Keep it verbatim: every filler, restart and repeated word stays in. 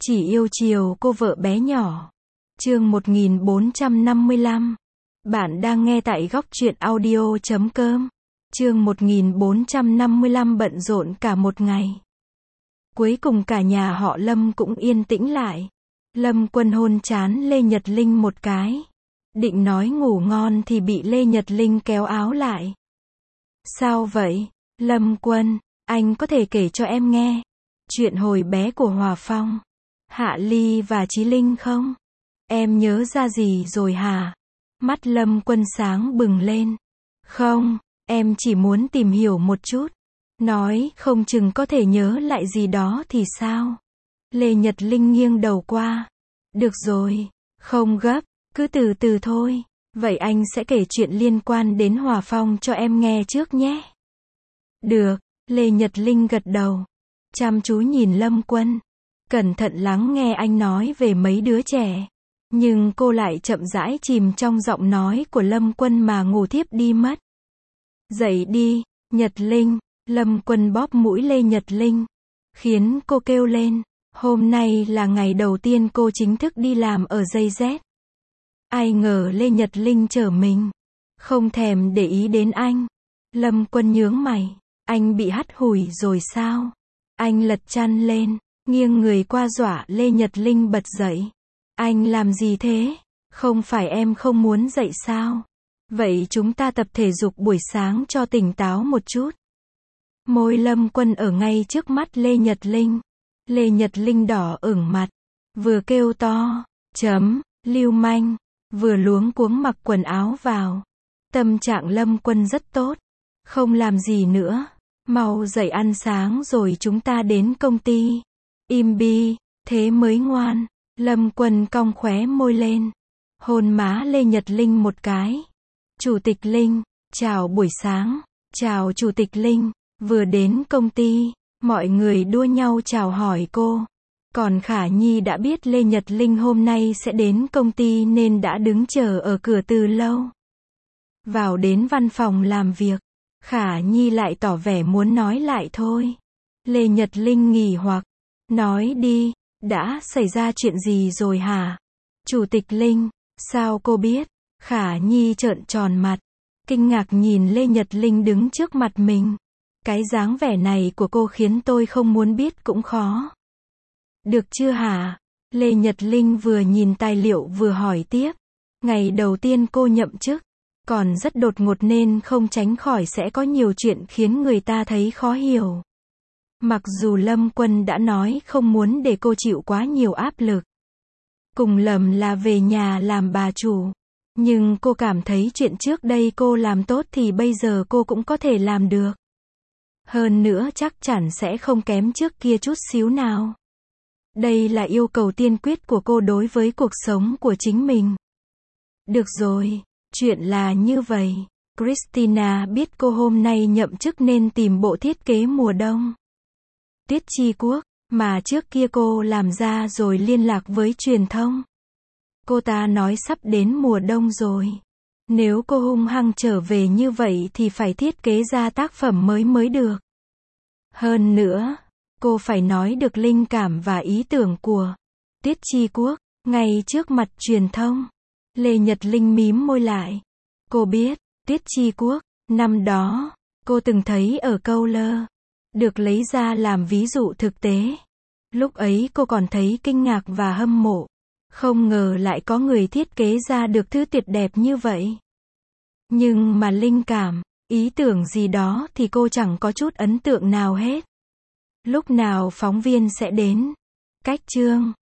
Chỉ yêu chiều cô vợ bé nhỏ. Chương một nghìn bốn trăm năm mươi lăm. Bạn đang nghe tại góc truyện audio chấm com. Chương một nghìn bốn trăm năm mươi lăm bận rộn cả một ngày. Cuối cùng cả nhà họ Lâm cũng yên tĩnh lại. Lâm Quân hôn trán Lê Nhật Linh một cái. Định nói ngủ ngon thì bị Lê Nhật Linh kéo áo lại. Sao vậy, Lâm Quân, anh có thể kể cho em nghe chuyện hồi bé của Hòa Phong, Hạ Ly và Chí Linh không? Em nhớ ra gì rồi hả? Mắt Lâm Quân sáng bừng lên. Không, em chỉ muốn tìm hiểu một chút. Nói không chừng có thể nhớ lại gì đó thì sao? Lê Nhật Linh nghiêng đầu qua. Được rồi, không gấp, cứ từ từ thôi. Vậy anh sẽ kể chuyện liên quan đến Hòa Phong cho em nghe trước nhé. Được, Lê Nhật Linh gật đầu. Chăm chú nhìn Lâm Quân. Cẩn thận lắng nghe anh nói về mấy đứa trẻ. Nhưng cô lại chậm rãi chìm trong giọng nói của Lâm Quân mà ngủ thiếp đi mất. Dậy đi, Nhật Linh. Lâm Quân bóp mũi Lê Nhật Linh, khiến cô kêu lên. Hôm nay là ngày đầu tiên cô chính thức đi làm ở giây dét. Ai ngờ Lê Nhật Linh trở mình, không thèm để ý đến anh. Lâm Quân nhướng mày. Anh bị hắt hủi rồi sao? Anh lật chăn lên, nghiêng người qua dọa Lê Nhật Linh bật dậy. Anh làm gì thế? Không phải em không muốn dậy sao? Vậy chúng ta tập thể dục buổi sáng cho tỉnh táo một chút. Môi Lâm Quân ở ngay trước mắt Lê Nhật Linh. Lê Nhật Linh đỏ ửng mặt, vừa kêu to, chấm, lưu manh, vừa luống cuống mặc quần áo vào. Tâm trạng Lâm Quân rất tốt. Không làm gì nữa. Mau dậy ăn sáng rồi chúng ta đến công ty. Im bi, thế mới ngoan. Lâm Quân cong khóe môi lên, hôn má Lê Nhật Linh một cái. Chủ tịch Linh, chào buổi sáng. Chào Chủ tịch Linh. Vừa đến công ty, mọi người đua nhau chào hỏi cô. Còn Khả Nhi đã biết Lê Nhật Linh hôm nay sẽ đến công ty nên đã đứng chờ ở cửa từ lâu. Vào đến văn phòng làm việc, Khả Nhi lại tỏ vẻ muốn nói lại thôi. Lê Nhật Linh nghỉ hoặc, nói đi, đã xảy ra chuyện gì rồi hả? Chủ tịch Linh, sao cô biết? Khả Nhi trợn tròn mặt, kinh ngạc nhìn Lê Nhật Linh đứng trước mặt mình. Cái dáng vẻ này của cô khiến tôi không muốn biết cũng khó. Được chưa hả? Lê Nhật Linh vừa nhìn tài liệu vừa hỏi tiếp. Ngày đầu tiên cô nhậm chức, còn rất đột ngột nên không tránh khỏi sẽ có nhiều chuyện khiến người ta thấy khó hiểu. Mặc dù Lâm Quân đã nói không muốn để cô chịu quá nhiều áp lực. Cùng lầm là về nhà làm bà chủ. Nhưng cô cảm thấy chuyện trước đây cô làm tốt thì bây giờ cô cũng có thể làm được. Hơn nữa chắc chắn sẽ không kém trước kia chút xíu nào. Đây là yêu cầu tiên quyết của cô đối với cuộc sống của chính mình. Được rồi, chuyện là như vậy. Christina biết cô hôm nay nhậm chức nên tìm bộ thiết kế mùa đông. Tiết Chi Quốc, mà trước kia cô làm ra rồi liên lạc với truyền thông. Cô ta nói sắp đến mùa đông rồi. Nếu cô hung hăng trở về như vậy thì phải thiết kế ra tác phẩm mới mới được. Hơn nữa, cô phải nói được linh cảm và ý tưởng của Tiết Chi Quốc ngay trước mặt truyền thông. Lê Nhật Linh mím môi lại. Cô biết, Tiết Chi Quốc, năm đó, cô từng thấy ở Câu Lơ, được lấy ra làm ví dụ thực tế. Lúc ấy cô còn thấy kinh ngạc và hâm mộ. Không ngờ lại có người thiết kế ra được thứ tuyệt đẹp như vậy. Nhưng mà linh cảm, ý tưởng gì đó thì cô chẳng có chút ấn tượng nào hết. Lúc nào phóng viên sẽ đến? Cách chương